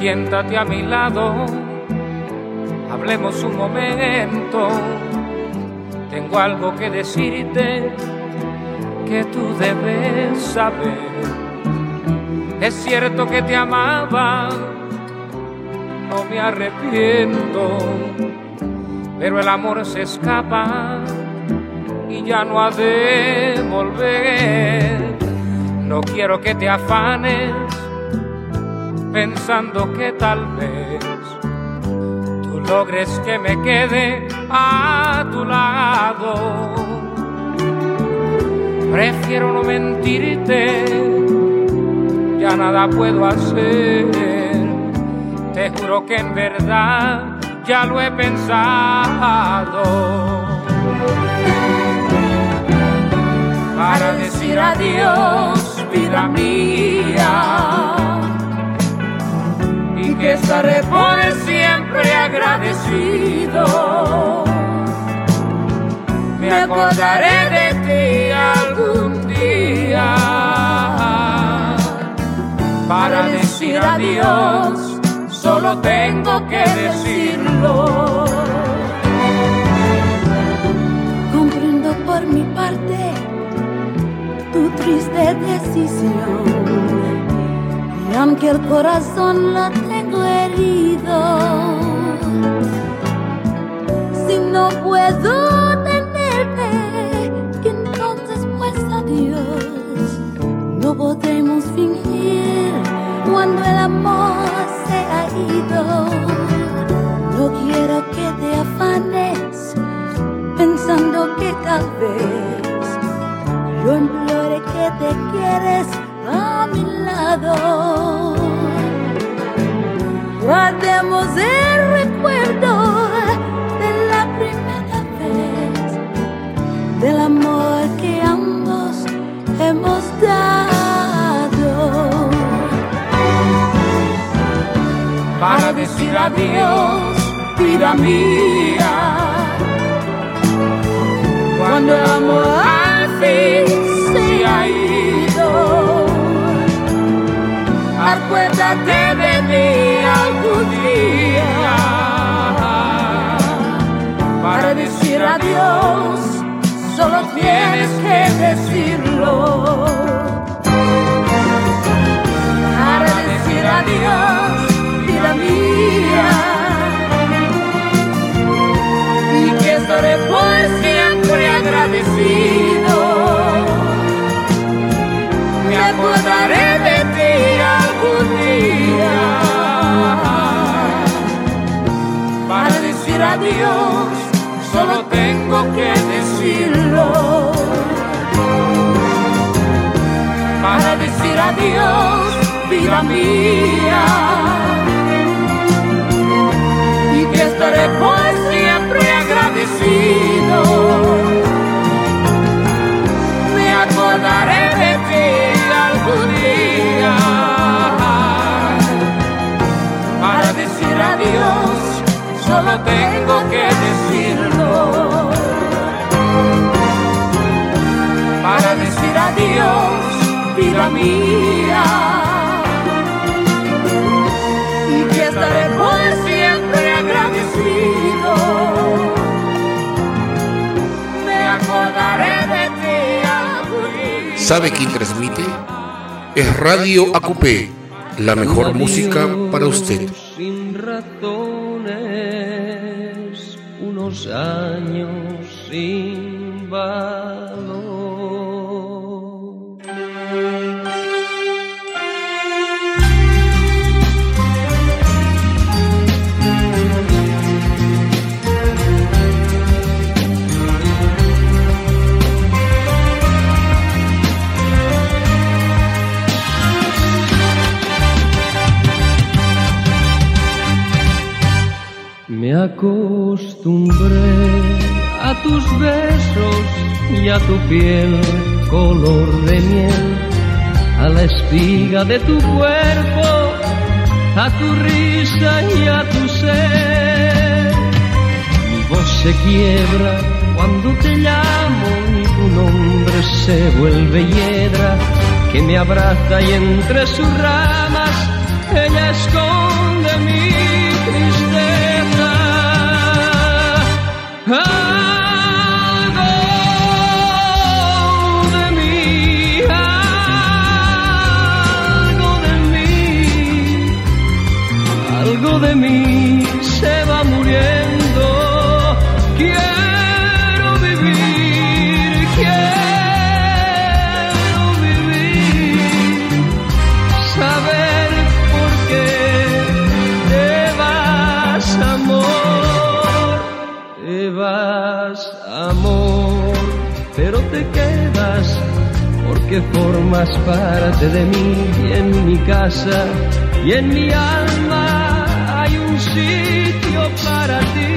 siéntate a mi lado, hablemos un momento. Tengo algo que decirte que tú debes saber. Es cierto que te amaba, no me arrepiento, pero el amor se escapa y ya no ha de volver. No quiero que te afanes pensando que tal vez tú logres que me quede a tu lado. Prefiero no mentirte, ya nada puedo hacer. Te juro que en verdad ya lo he pensado. Para decir adiós, vida mía, y que estaré por siempre agradecido. Me acordaré de ti algún día. Para decir adiós, solo tengo que decirlo. Comprendo por mi parte tu triste decisión, y aunque el corazón lo tengo herido, si no puedo tenerte, entonces pues adiós. No podemos fingir cuando el amor se ha ido. No quiero que te afanes pensando que tal vez yo implore que te quedes a mi lado. Guardemos el recuerdo de la primera vez, del amor que ambos hemos dado. Para decir adiós, vida mía, cuando el amor al fin se ha ido, acuérdate de mí algún día. Para decir adiós, solo tienes que decirlo. Para decir adiós, vida mía, y que estaré por siempre agradecido. Me acordaré de ti algún día. Para decir adiós, solo tengo que decirlo. Para decir adiós, vida mía, y que estaré por siempre agradecido. Me acordaré de ti algún día. Para decir adiós, solo tengo que decirlo. Para decir adiós, vida mía, y que estaré por siempre agradecido. Me acordaré de ti algún día. ¿Sabe quién transmite? Es Radio AQP, la mejor música para usted. Sin ratones, unos años sin valor. Me acostumbré a tus besos y a tu piel color de miel, a la espiga de tu cuerpo, a tu risa y a tu ser. Mi voz se quiebra cuando te llamo y tu nombre se vuelve hiedra que me abraza y entre sus ramas ella esconde Algo de mí se va muriendo. Quiero vivir, saber por qué te vas, amor, pero te quedas porque formas parte de mí y en mi casa y en mi alma hay un sitio para ti.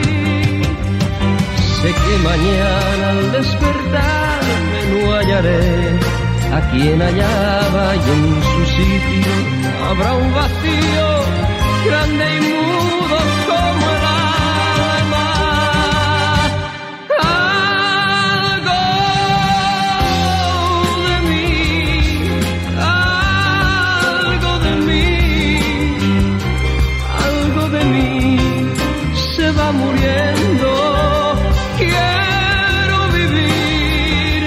Sé que mañana al despertarme no hallaré a quien hallaba y en su sitio habrá un vacío grande y mudo como el alma. Algo de mí se va muriendo. Quiero vivir,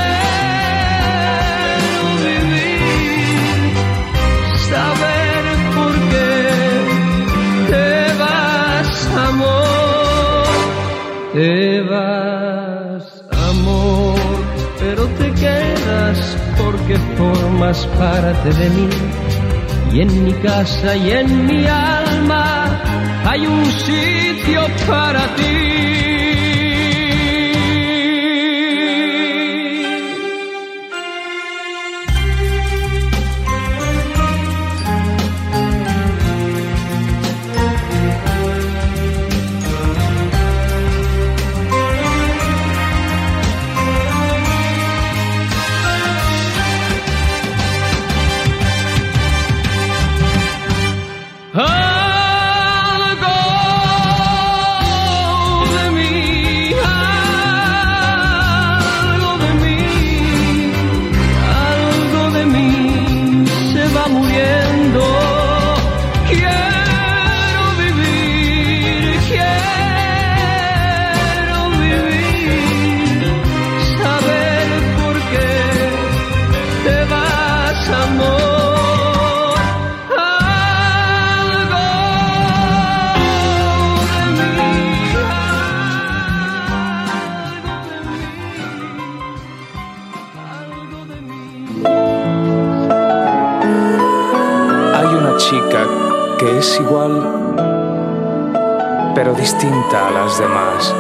saber por qué te vas, amor. Te vas, amor, pero te quedas porque formas parte de mí. Y en mi casa y en mi alma hay un sitio para ti. Que es igual, pero distinta a las demás.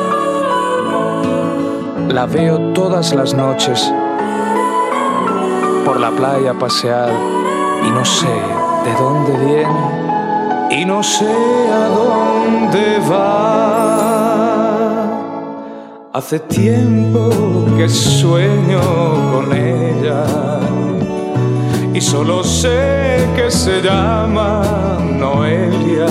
La veo todas las noches por la playa pasear y no sé de dónde viene y no sé a dónde va. Hace tiempo que sueño con ella y solo sé que se llama Noelia.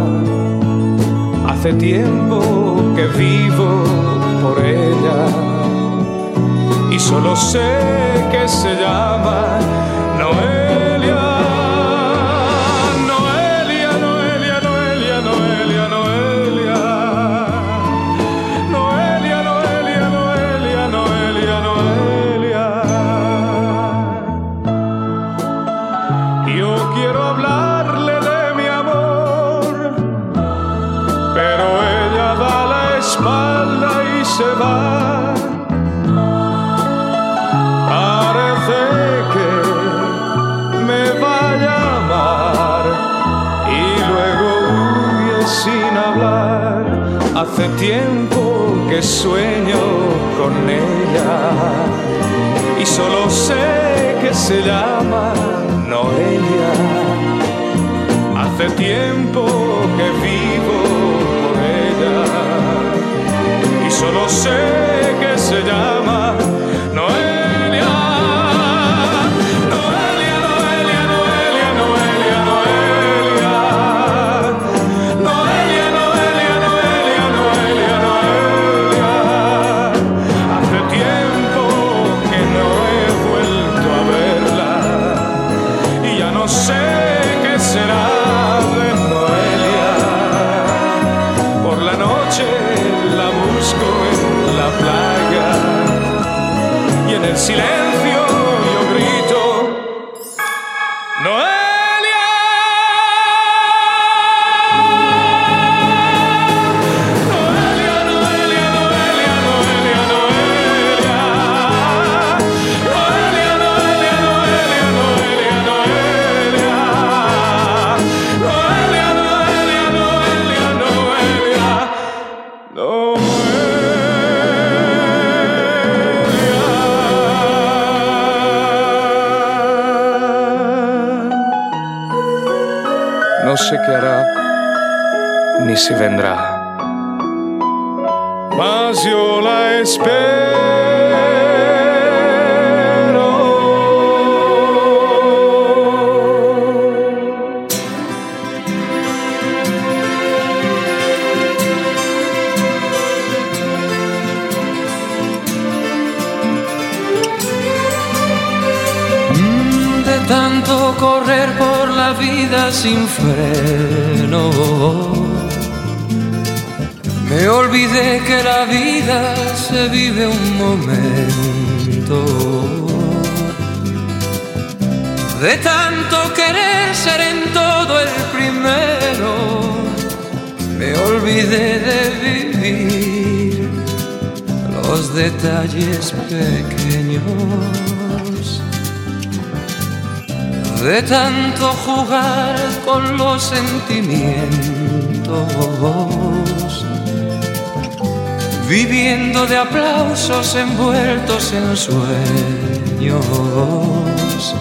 Hace tiempo que vivo por ella y solo sé que se llama Noelia. Noelia, Noelia, Noelia, Noelia, Noelia. Noelia, Noelia, Noelia, Noelia, Noelia. Yo quiero hablarle de mi amor, pero ella da la espalda y se va. Parece que me vaya a amar y luego huye sin hablar. Hace tiempo que sueño con ella y solo sé que se llama Noelia. Hace tiempo que vivo por ella y solo sé que se llama Noelia. Noelia, Noelia, Noelia, Noelia, Noelia. Noelia, Noelia, Noelia, Noelia, Noelia. Hace tiempo que no he vuelto a verla y ya no sé qué será de Noelia. Por la noche la busco sé qué hará, ni si vendrá. Mas yo la espero. De tanto correr por la vida sin freno, me olvidé que la vida se vive un momento. De tanto querer ser en todo el primero, me olvidé de vivir los detalles pequeños. De tanto jugar con los sentimientos, viviendo de aplausos envueltos en sueños.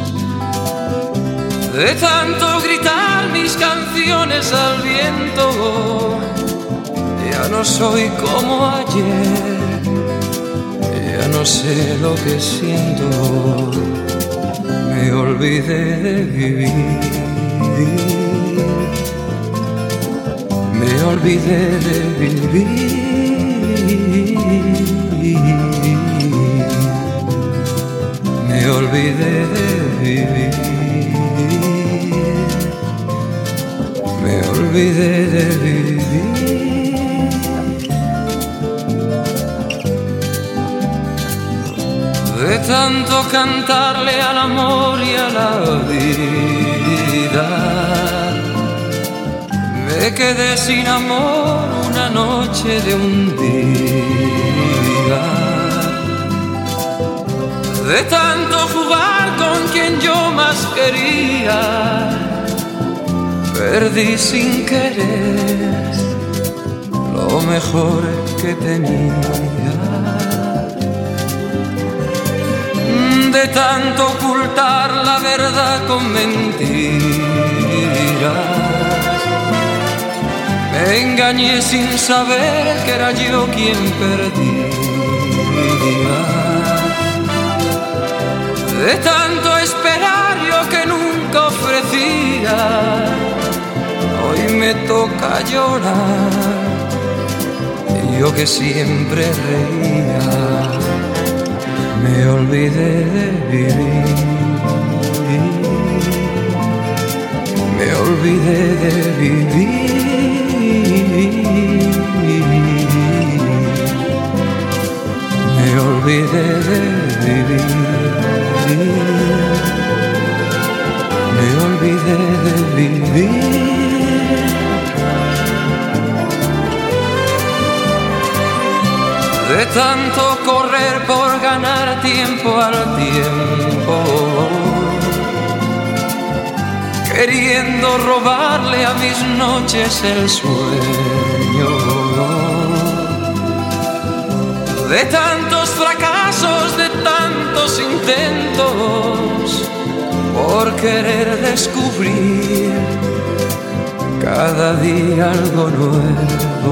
De tanto gritar mis canciones al viento, ya no soy como ayer, ya no sé lo que siento. Me olvidé de vivir, me olvidé de vivir, me olvidé de vivir, me olvidé de vivir. De tanto cantarle al amor y a la vida, me quedé sin amor una noche de un día. De tanto jugar con quien yo más quería, perdí sin querer lo mejor que tenía. De tanto ocultar la verdad con mentiras, me engañé sin saber que era yo quien perdía. De tanto esperar yo que nunca ofrecía, hoy me toca llorar, yo que siempre reía. Me olvidé de vivir, me olvidé de vivir, me olvidé de vivir, me olvidé de vivir. De tanto correr por ganar tiempo al tiempo, queriendo robarle a mis noches el sueño. De tantos fracasos, de tantos intentos, por querer descubrir cada día algo nuevo.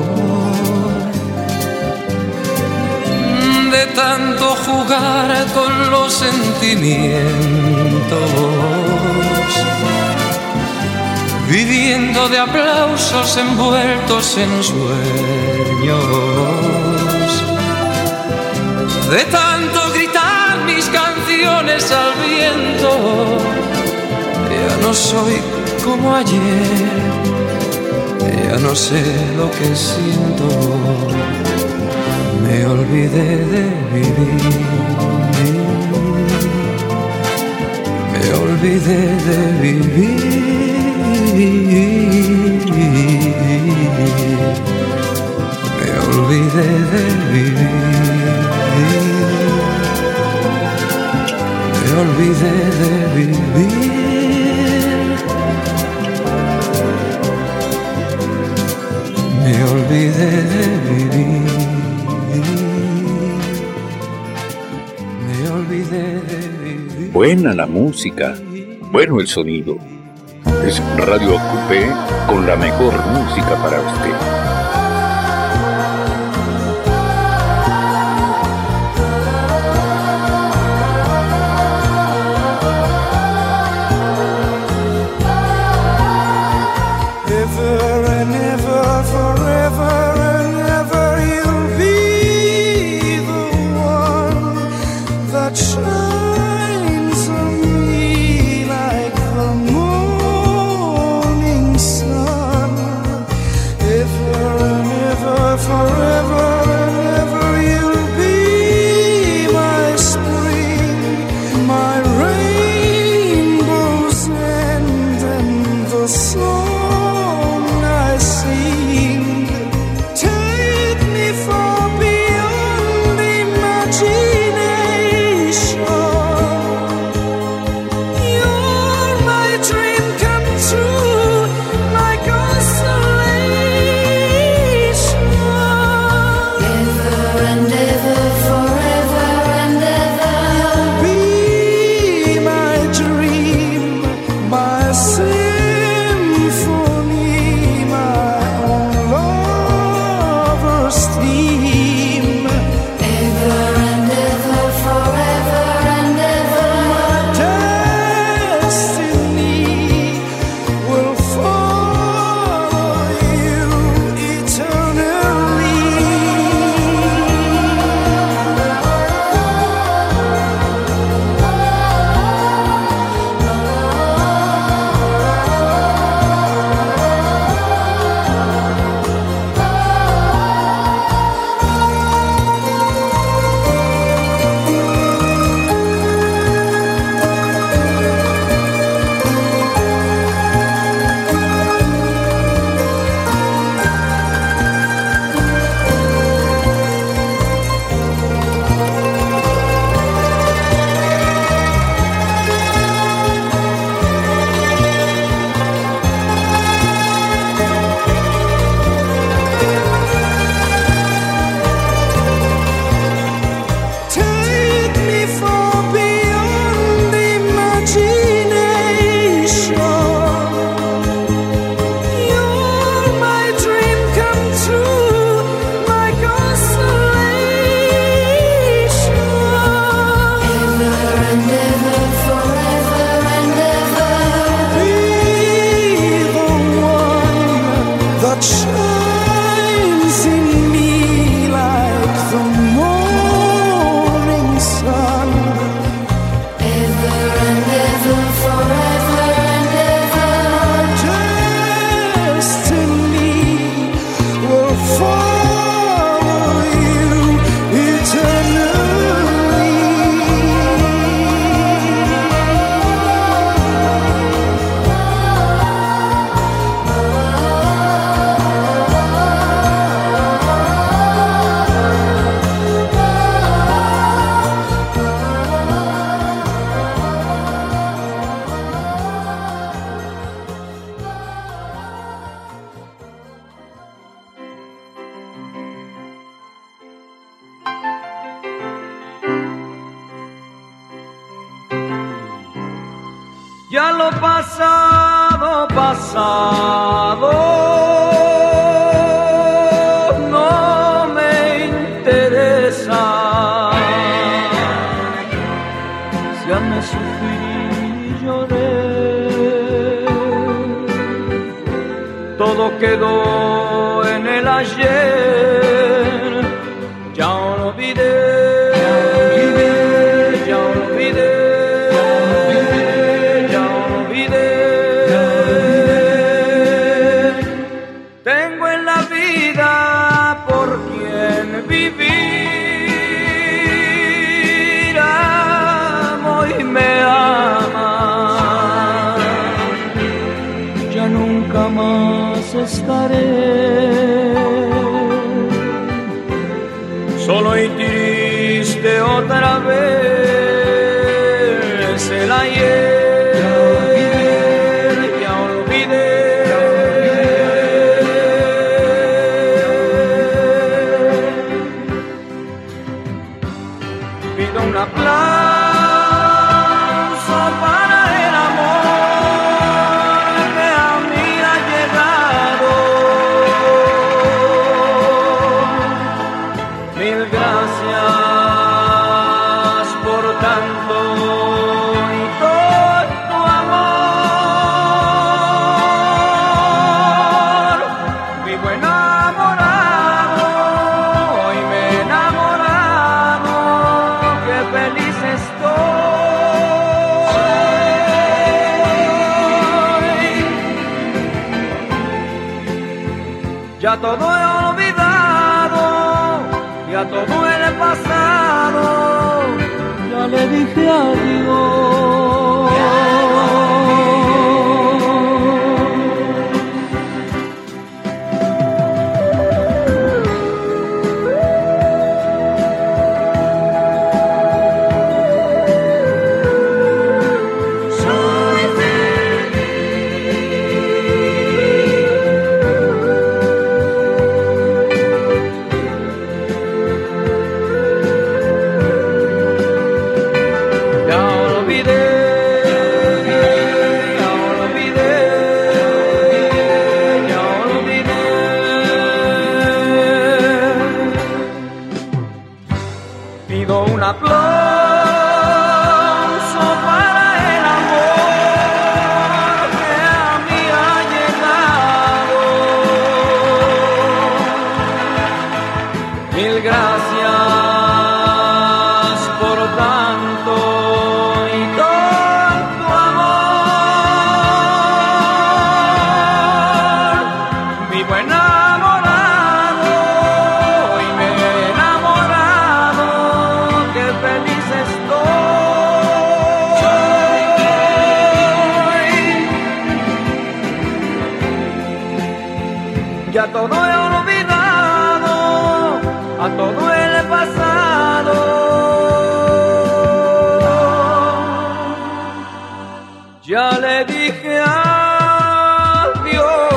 De tanto jugar con los sentimientos, viviendo de aplausos envueltos en sueños. De tanto gritar mis canciones al viento, ya no soy como ayer, ya no sé lo que siento. Me olvidé de vivir, me olvidé de vivir, me olvidé de vivir, me olvidé de vivir, me olvidé de vivir. Buena la música, bueno el sonido, Es Radio Acupé con la mejor música para usted. Ya lo pasado, pasado, no me interesa. Ya me sufrí y lloré, todo quedó en el ayer, ya olvidé. Estaré solo y triste otra vez. El ayer ya olvidé. Pido un aplauso para el amor Ya todo he olvidado, ya todo el pasado, ya le dije adiós. Ya todo he olvidado, a todo el pasado. Ya le dije adiós.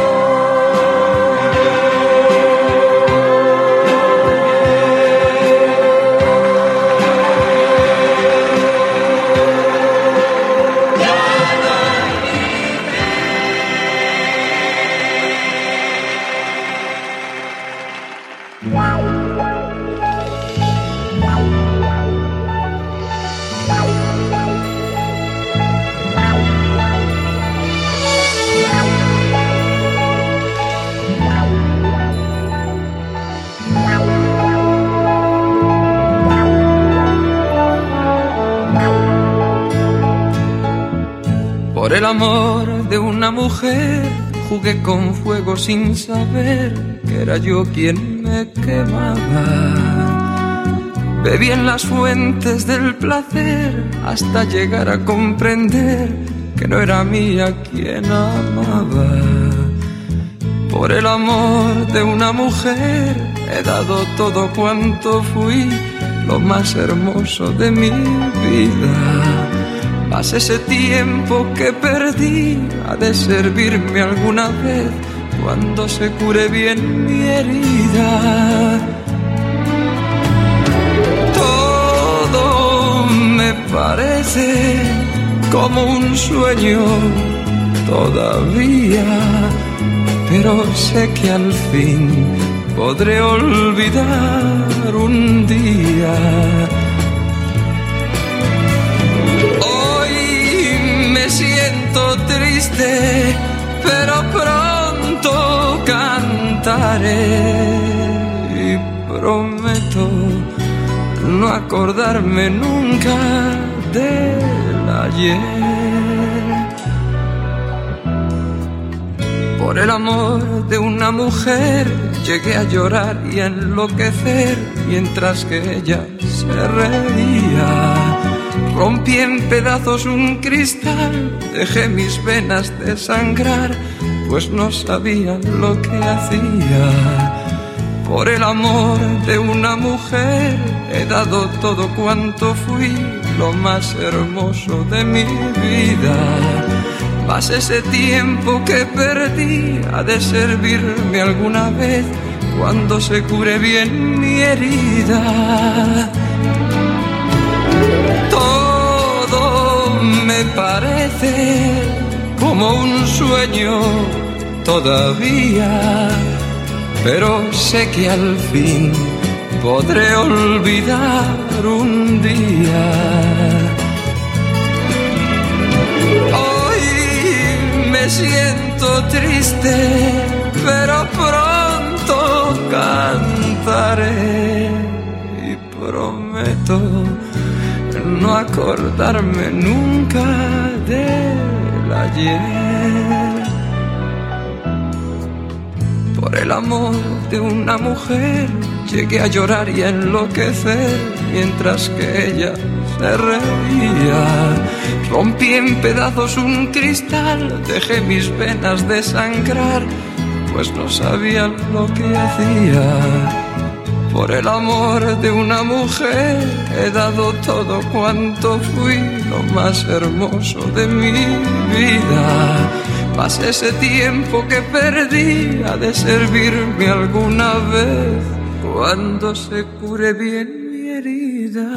Por el amor de una mujer jugué con fuego sin saber que era yo quien me quemaba. Bebí en las fuentes del placer hasta llegar a comprender que no era mía quien amaba. Por el amor de una mujer he dado todo cuanto fui, lo más hermoso de mi vida. Mas ese tiempo que perdí ha de servirme alguna vez cuando se cure bien mi herida. Todo me parece como un sueño todavía, pero sé que al fin podré olvidar un día. Siento triste, pero pronto cantaré y prometo no acordarme nunca del ayer. Por el amor de una mujer llegué a llorar y a enloquecer mientras que ella se reía. Rompí en pedazos un cristal, dejé mis venas desangrar, pues no sabía lo que hacía. Por el amor de una mujer he dado todo cuanto fui, lo más hermoso de mi vida. Mas ese tiempo que perdí ha de servirme alguna vez cuando se cure bien mi herida. Me parece como un sueño todavía, pero sé que al fin podré olvidar un día. Hoy me siento triste, pero pronto cantaré y prometo no acordarme nunca del ayer. Por el amor de una mujer llegué a llorar y a enloquecer mientras que ella se reía. Rompí en pedazos un cristal, dejé mis venas desangrar, pues no sabía lo que hacía. Por el amor de una mujer he dado todo cuanto fui, lo más hermoso de mi vida. Mas ese tiempo que perdí ha de servirme alguna vez cuando se cure bien mi herida.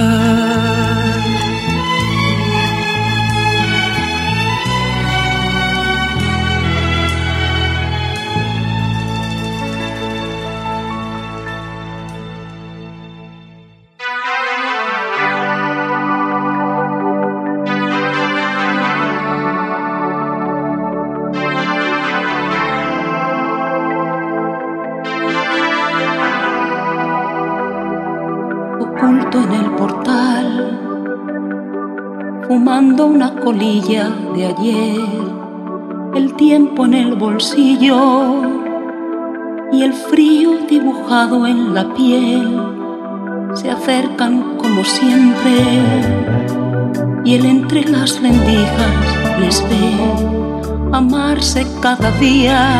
En el portal, fumando una colilla de ayer, el tiempo en el bolsillo y el frío dibujado en la piel se acercan como siempre, y él entre las rendijas les ve amarse cada día,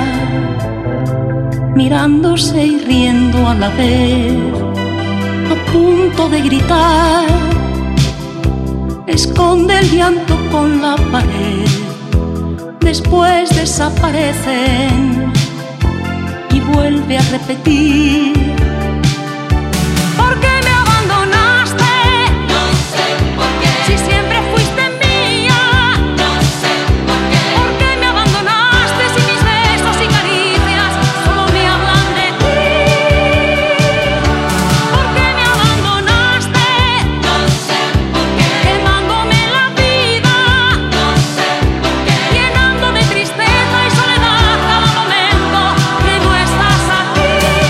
mirándose y riendo a la vez, a punto de gritar. Esconde el llanto con la pared, después desaparecen y vuelve a repetir: ¿por qué me abandonaste? No sé por qué. Si siempre fuiste mía. No sé por qué. ¿Por qué me abandonaste si mis besos y caricias solo me hablan de ti? ¿Por qué me abandonaste? No sé por qué. Quemándome la vida. No sé por qué. Llenando de tristeza y soledad cada momento que no estás aquí.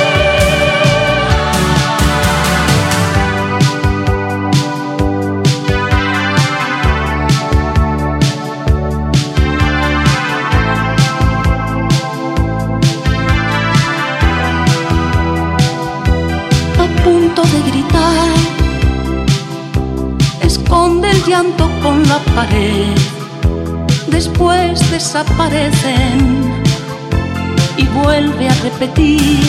A punto de gritar, esconde el llanto con la pared, después desaparecen y vuelve a repetir: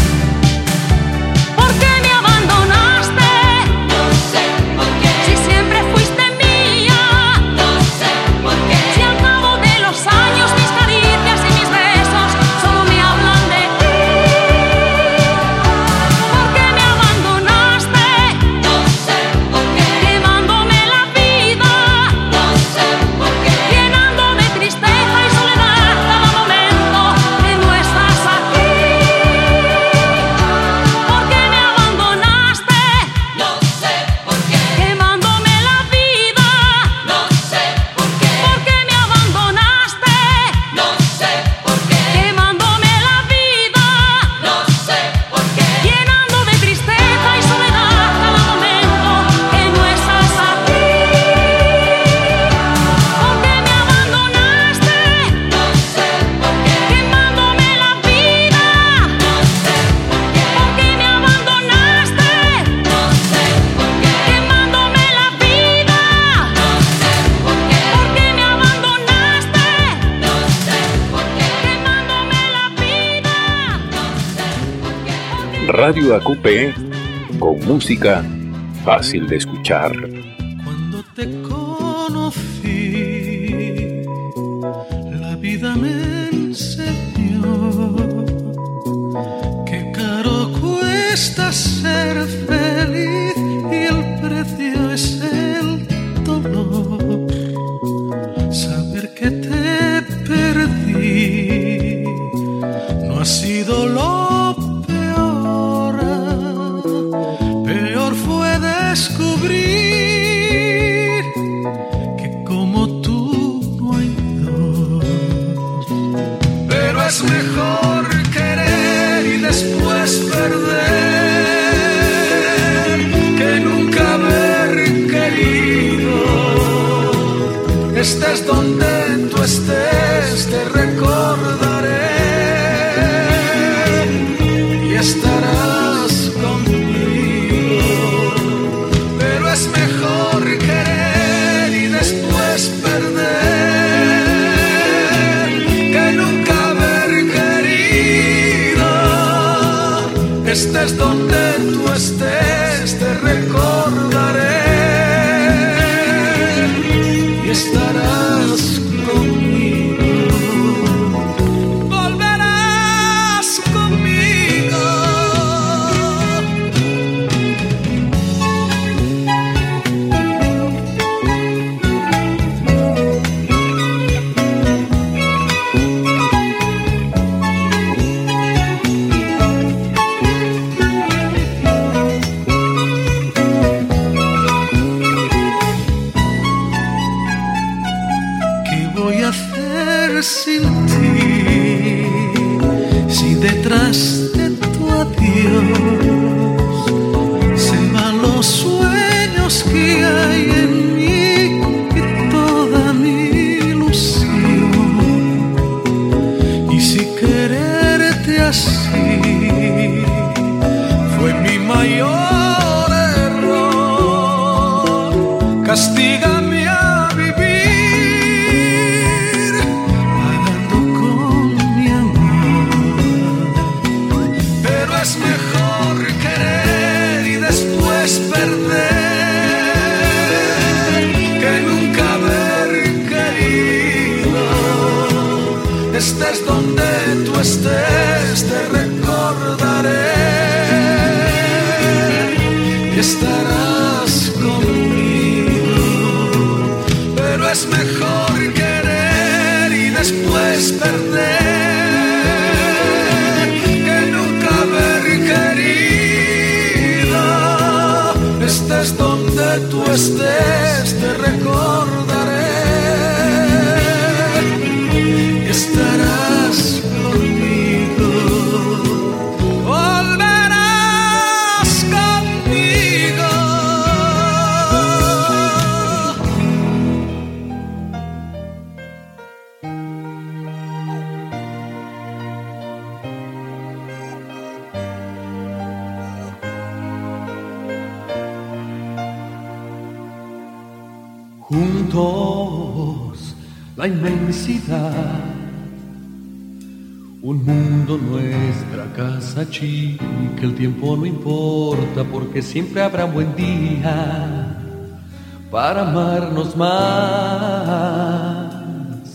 ¿por qué me abandonaste? No sé por qué. Si siempre fuiste mía. No sé por qué. Si al cabo de los años mis caricias y mis besos solo me hablan de ti. ¿Por qué me abandonaste? No sé por qué. Quemándome la vida. No sé por qué. Llenando de tristeza y soledad cada momento que no estás aquí. ¿Por qué me abandonaste? No sé por qué. Quemándome la vida. No sé por qué. ¿Por qué me abandonaste? No sé por qué. Quemándome la vida. No sé por qué. Llenando de tristeza y soledad cada momento que no estás aquí. ¿Por qué me abandonaste? No sé por qué. Quemándome la vida. No sé por qué. ¿Por qué me abandonaste? No sé por qué. Quemándome la vida. No sé por qué. ¿Por qué me abandonaste? No sé por qué. Quemándome la vida. No sé por qué. Radio ACUPE, con música fácil de escuchar. Cuando te conocí, la vida me enseñó que caro cuesta ser feliz y el precio es el dolor. Saber que te perdí no ha sido lo peor. Peor fue descubrir que como tú no hay dos. Pero es mejor querer y después perder que nunca haber querido. Estés donde tú estés, te recordaré. perder, que nunca haber querido. Estés donde tú estés, te recordaré y estarás conmigo. Volverás conmigo. Sin ti, si detrás de tu adiós se van los sueños que hay en mí y toda mi ilusión, y si quererte así fue mi mayor error, castígame a vivir perder, que nunca haber querido. Estés donde tú estés, te recordaré y estarás conmigo. Pero es mejor querer y después perder, que nunca haber querido. Estés donde tú estés, te recordaré y estarás conmigo. Volverás conmigo. Juntos, la inmensidad, un mundo, nuestra casa chica, el tiempo no importa porque siempre habrá un buen día para amarnos más.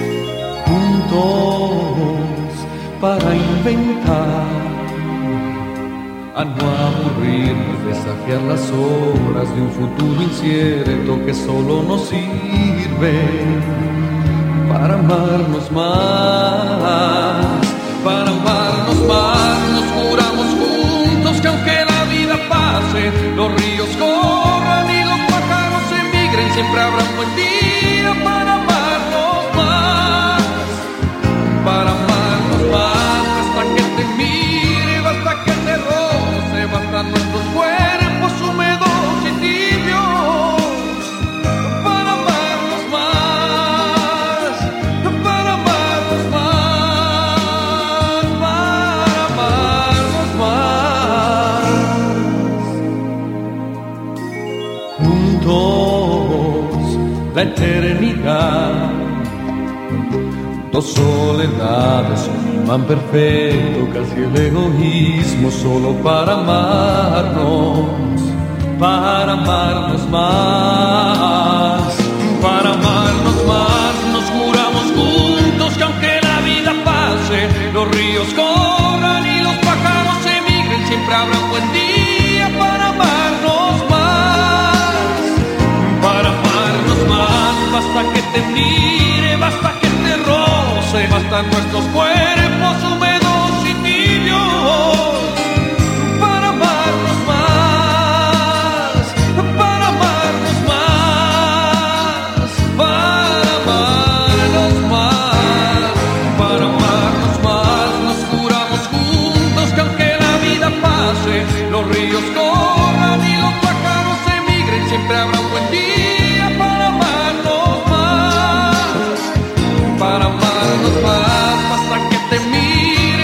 Juntos, para inventar, a no aburrirnos, desafiar las horas de un futuro incierto que solo nos sirve para amarnos más. Para amarnos más, nos juramos juntos que aunque la vida pase, los ríos corran y los pájaros emigren, siempre habrá un buen día para amarnos más. Para amarnos más, hasta que te mire, basta que te roce, bastan nuestros cuerpos húmedos y tibios para amarnos más, para amarnos más, para amarnos más. Juntos, la eternidad, dos soledades, un imán perfecto, casi el egoísmo, solo para amarnos más. Para amarnos más, nos juramos juntos que aunque la vida pase, los ríos corran y los pájaros emigren, siempre habrá un buen día para amarnos más. Para amarnos más, basta que te mire, basta que te roce, bastan nuestros cuerpos húmedos y tibios para amarnos más, para amarnos más, para amarnos más, para amarnos más. Nos juramos juntos que aunque la vida pase, los ríos corran y los pájaros emigren, siempre habrá un buen día para amarnos más. Para amarnos más, basta que te mire,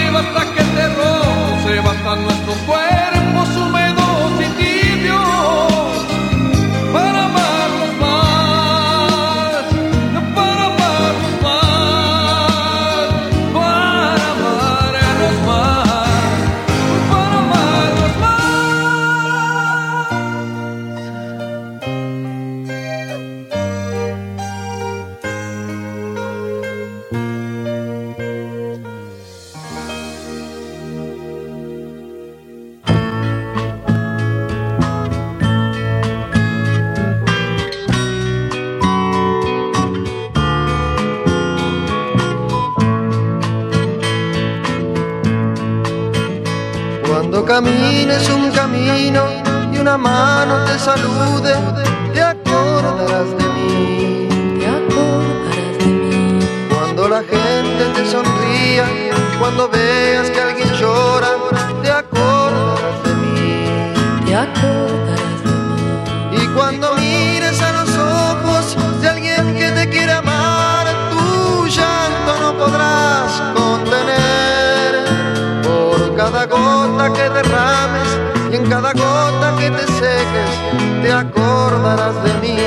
camines un camino y una mano te salude, te acordarás de mí. Te acordarás de mí. Cuando la gente te sonría, cuando veas que alguien llora, te acordarás de mí. Te acordarás de mí. Y cuando mires a los ojos de alguien que te quiere amar, tu llanto no podrás contener. Por cada gota que derrames y en cada gota que te seques, te acordarás de mí.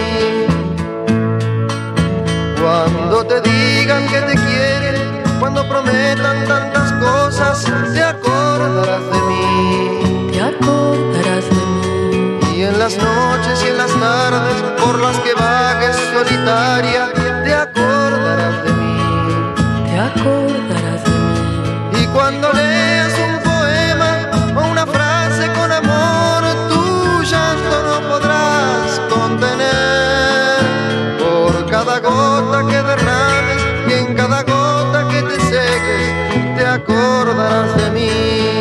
Cuando te digan que te quieren, cuando prometan tantas cosas, te acordarás de mí. Te acordarás de mí. Y en las noches y en las tardes por las que vagues solitaria, te acordarás de mí. Te acordarás de mí. Y cuando leas un poema o una frase con amor, tu llanto no podrás contener. Por cada gota que derrames y en cada gota que te seques, te acordarás de mí.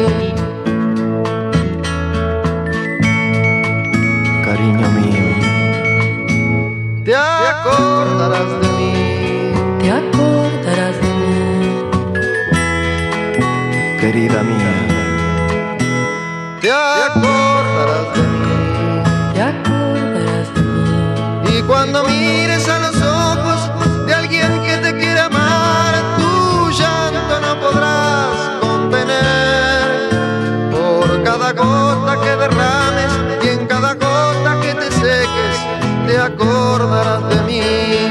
Cariño mío, te acordarás de mí. Te acordarás de mí. Querida mía, te acordarás de mí. Te acordarás de mí. Y cuando mires a los ojos de alguien que te quiere amar, tu llanto no podrás contener. Por cada gota que derrames y en cada gota que te seques, te acordarás de mí.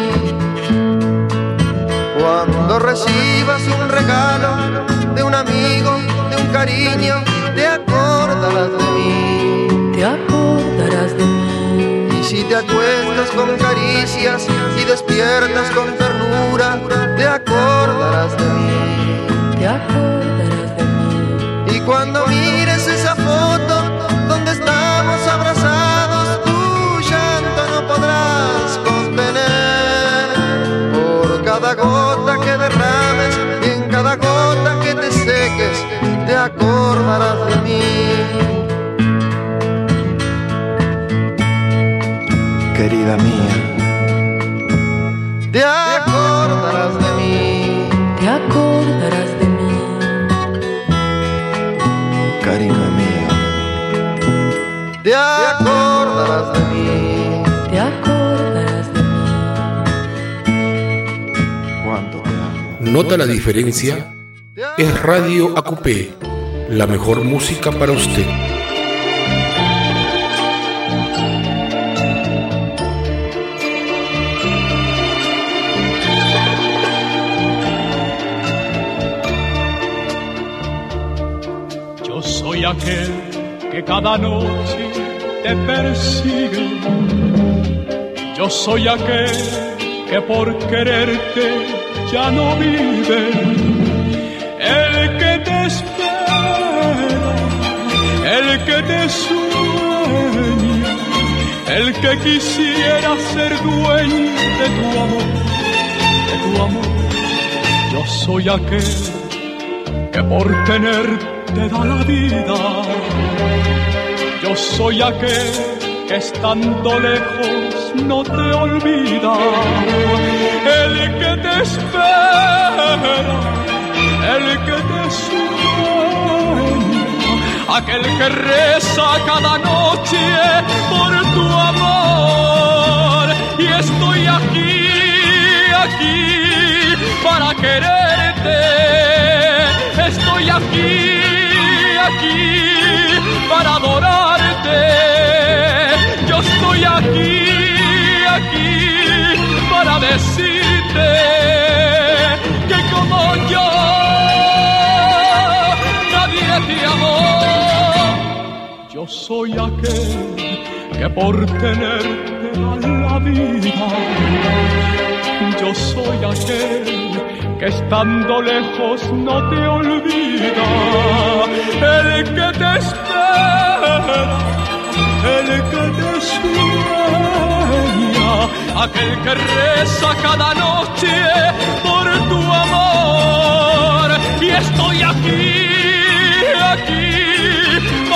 Cuando recibas un regalo de un amigo, de un cariño, te acordarás de mí. Te acordarás de mí. Y si te acuestas con caricias y despiertas con ternura, te acordarás de mí. Te acordarás de mí. Y cuando mires esa foto donde estamos abrazados, tu llanto no podrás contener. Por cada gota que derrames y en cada gota que te seques, te acordarás de mí. Querida mía, te acordarás de mí. Te acordarás de mí. Cariño mío, te acordarás de mí. Te acordarás de mí. Cuánto te amo. ¿Nota la diferencia? Es Radio Acupé, la mejor música para usted. Yo soy aquel que cada noche te persigue. Yo soy aquel que por quererte ya no vive. El que te espera, el que te sueña, el que quisiera ser dueño de tu amor, de tu amor. Yo soy aquel que por tenerte da la vida. Yo soy aquel que estando lejos no te olvida. El que te espera, el que te sueña, aquel que reza cada noche por tu amor. Y estoy aquí, aquí para quererte. Estoy aquí, aquí para adorarte. Yo estoy aquí, aquí para decirte que como yo nadie te amó. Yo soy aquel que por tenerte da la vida. Yo soy aquel que estando lejos no te olvida. El que te espera, el que te sueña, aquel que reza cada noche por tu amor. Y estoy aquí, aquí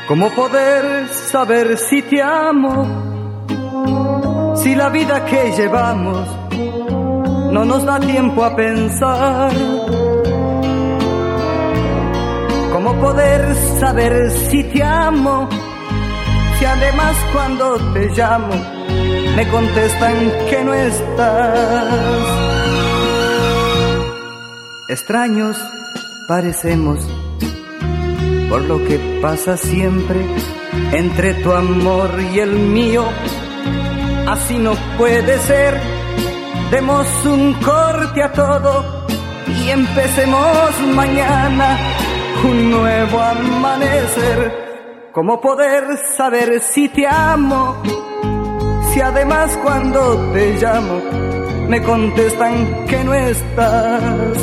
¿Cómo poder saber si te amo? Si la vida que llevamos no nos da tiempo a pensar. ¿Cómo poder saber si te amo? Si además cuando te llamo me contestan que no estás. Extraños parecemos por lo que pasa siempre entre tu amor y el mío. Así no puede ser. Demos un corte a todo y empecemos mañana un nuevo amanecer. ¿Cómo poder saber si te amo? Si además cuando te llamo me contestan que no estás.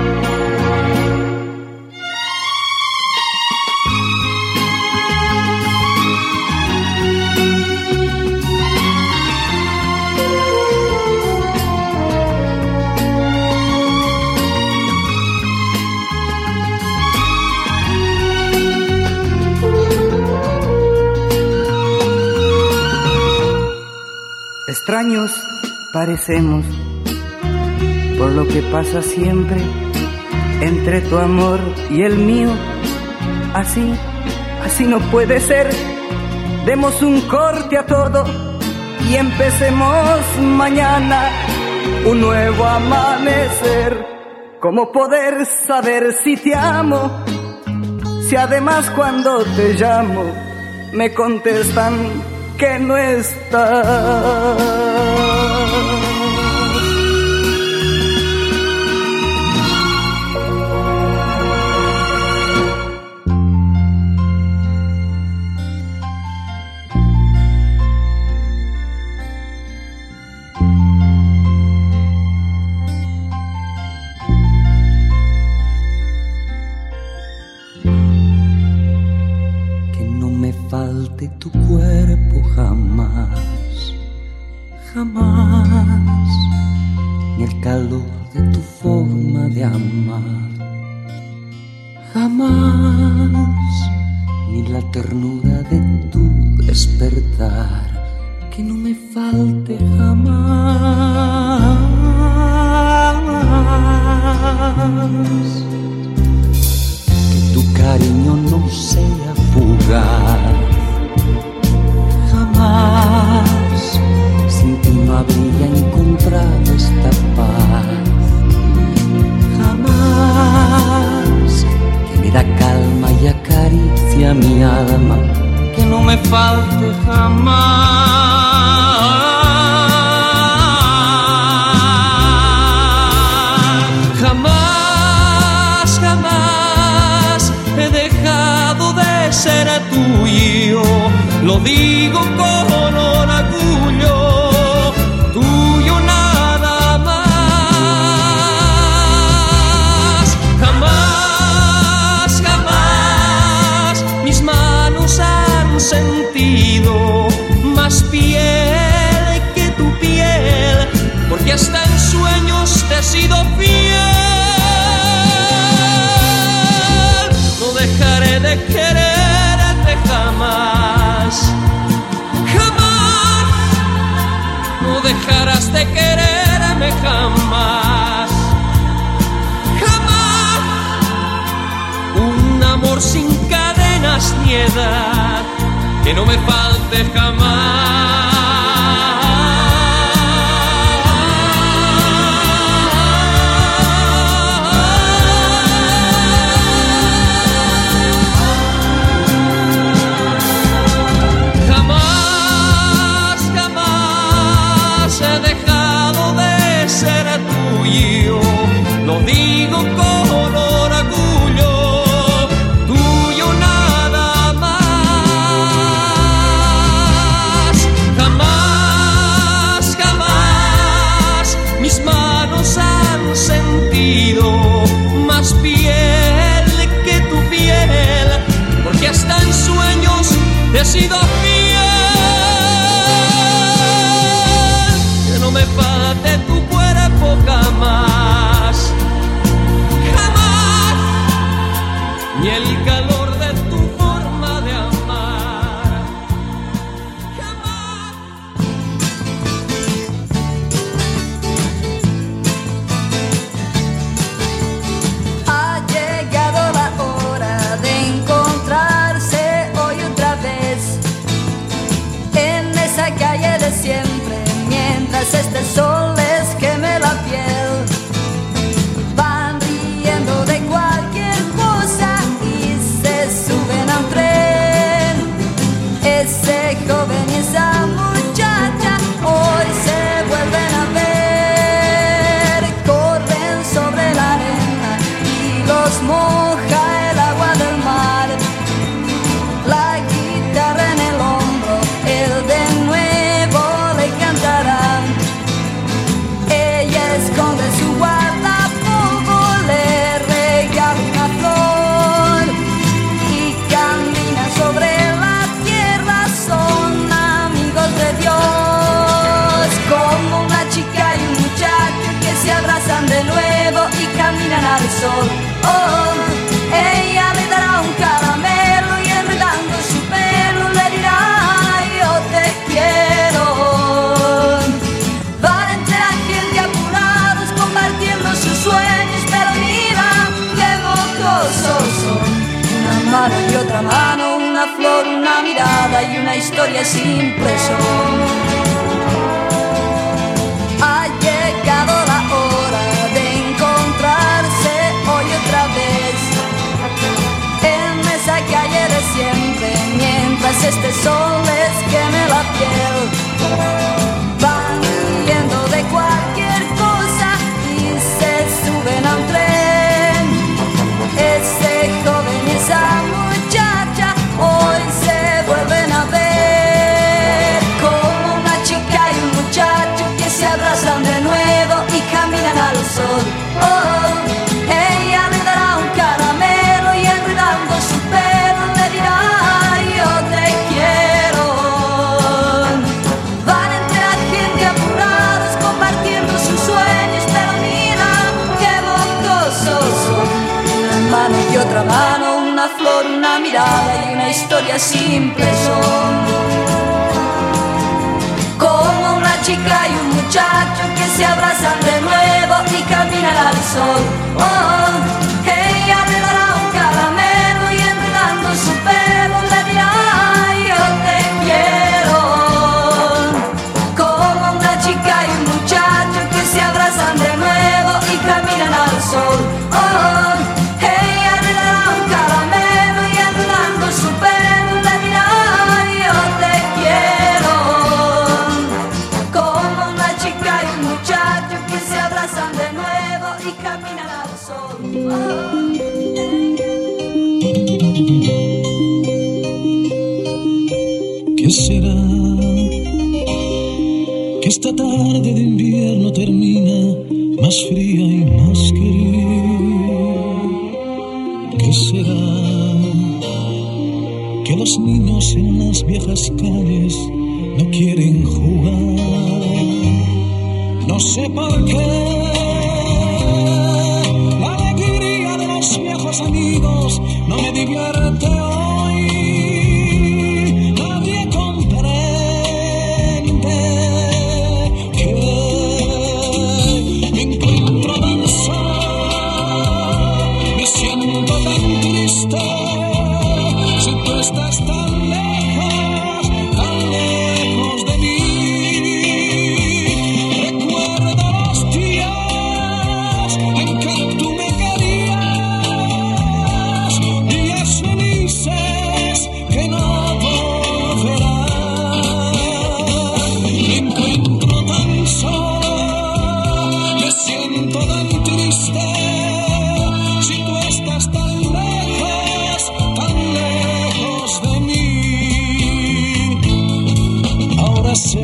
Extraños parecemos por lo que pasa siempre entre tu amor y el mío. Así no puede ser. Demos un corte a todo y empecemos mañana un nuevo amanecer. ¿Cómo poder saber si te amo? Si además cuando te llamo me contestan que no estás. Que no me falte tu cuerpo jamás, jamás, ni el calor de tu forma de amar, jamás, ni la ternura de tu despertar, que no me falte jamás. Que tu cariño no sea fugaz, jamás, sin ti no habría encontrado esta paz, jamás, que me da calma y acaricia mi alma, que no me falte jamás, jamás, jamás he dejado de ser tuyo, lo digo con orgullo, tuyo nada más. Jamás, jamás mis manos han sentido más piel que tu piel, porque hasta en sueños te he sido fiel. No dejaré de quererte jamás, jamás. No dejarás de quererme jamás, jamás. Un amor sin cadenas ni edad, que no me falte jamás. Jamás, jamás he dejado de ser tuyo, lo digo con orgullo, tuyo nada más. Jamás, jamás mis manos han sentido más piel que tu piel, porque hasta en sueños te he sido fiel. Que no me falte tu cuerpo jamás, jamás, ni el calor de tu forma de amar. mientras este sol les queme la piel. Van riendo de cualquier cosa y se suben a un tren. Ese joven y esa muchacha hoy se vuelven a ver. Corren sobre la arena y los moja el agua del mar. La guitarra en el hombro, él de nuevo le cantará. Ella esconde su guardapolvo, le regala una flor y camina sobre la tierra, son amigos de Dios. Como una chica y un muchacho que se abrazan de nuevo y caminan al sol. Oh, ella le dará un caramelo y enredando su pelo le dirá yo te quiero. Van entre la gente apurados compartiendo sus sueños, pero mira qué mocosos son. Una mano y otra mano, una flor, una mirada y una historia simple son. Ha llegado la hora de encontrarse hoy otra vez en esa calle de siempre, mientras este sol les queme la piel. Van huyendo de cualquier cosa y se suben a un tren. Ese joven y esa muchacha hoy se vuelven a ver. Como una chica y un muchacho que se abrazan de nuevo y caminan al sol. Oh, ella le dará un caramelo y enredando su pelo le dirá yo te quiero. Van entre la gente apurados compartiendo sus sueños, pero mira qué mocosos son. Una mano y otra mano, una flor, una mirada y una historia simple son. Como una chica y un muchacho que se abrazan de nuevo y caminan al sol. Oh, ella le dará un caramelo y enredando su pelo le dirá yo te quiero. Como una chica y un muchacho que se abrazan de nuevo y caminan al sol. Oh, ella le dará un caramelo y enredando su pelo le dirá yo te quiero. Como una chica y un muchacho que se abrazan de nuevo y caminan al sol. ¿Qué será? Que esta tarde de invierno termina más fría y más querida. ¿Qué será? Que los niños en las viejas calles no quieren jugar. No sé por qué. La alegría de los viejos amigos no me divierte hoy. Nadie comprende que me encuentro tan solo, me siento tan triste. Si tú estás tan lejos de mí. Recuerdo los días en que tú me querías, días felices que no volverán. Me encuentro tan solo, me siento tan triste. Si tú estás tan lejos de mí. Ahora sé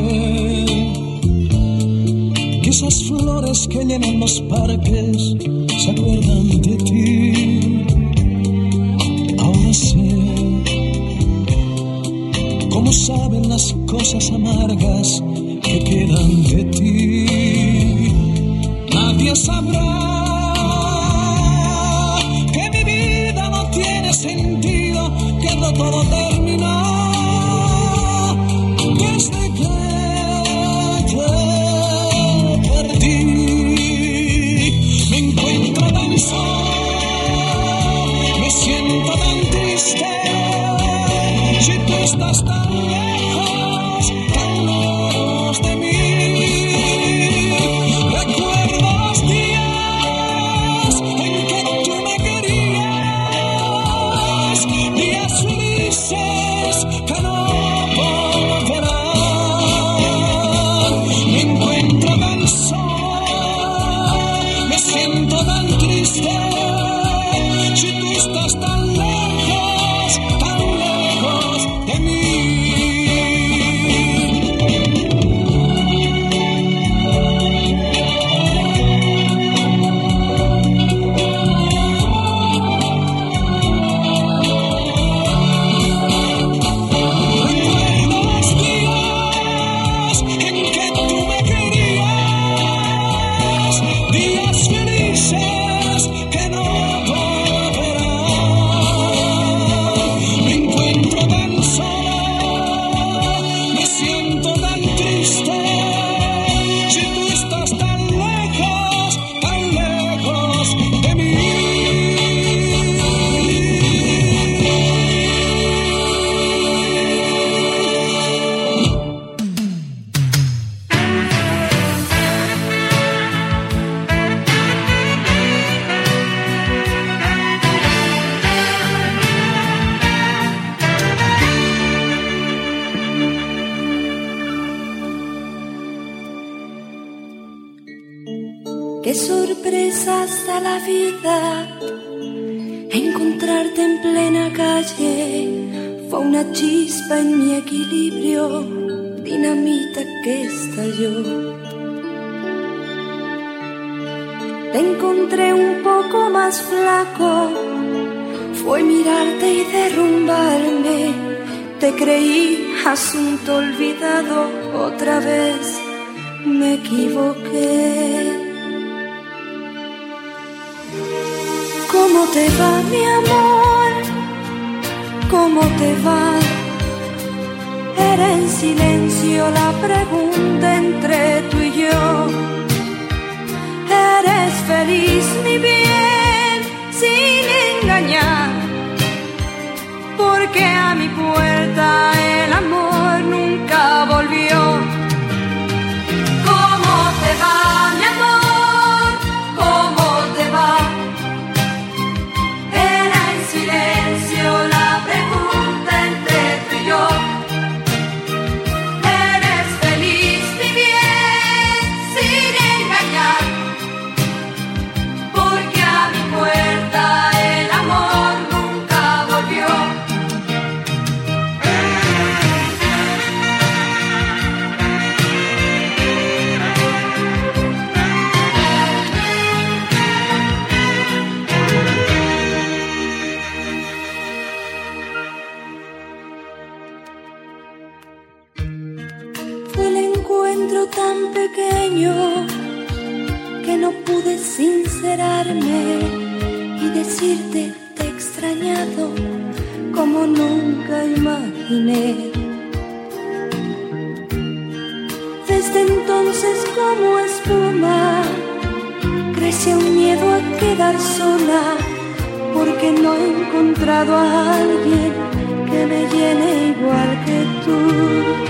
que esas flores que llenan los parques se acuerdan de ti. Ahora sé cómo saben las cosas amargas que quedan de ti. Nadie sabrá que mi vida no tiene sentido, que no todo terminó desde que te perdí. Me encuentro tan solo, me siento tan triste. Si tú estás tan lejos de mí. hasta la vida. Encontrarte en plena calle fue una chispa en mi equilibrio, dinamita que estalló. Te encontré un poco más flaco, fue mirarte y derrumbarme. Te creí asunto olvidado, otra vez me equivoqué. ¿Cómo te va, mi amor? ¿Cómo te va? Era en silencio la pregunta entre tú y yo. ¿Eres feliz, mi bien, sin engañar? Porque a mi puerta el amor nunca volvió. ¿Cómo te va, mi amor? ¿Cómo te va? Era en silencio la pregunta entre tú y yo. ¿Eres feliz, mi bien, sin engañar? Porque a mi puerta el amor nunca volvió. Fue el encuentro tan pequeño que no pude sincerarme y decirte te he extrañado como nunca imaginé. Desde entonces como espuma creció un miedo a quedar sola, porque no he encontrado a alguien que me llene igual que tú.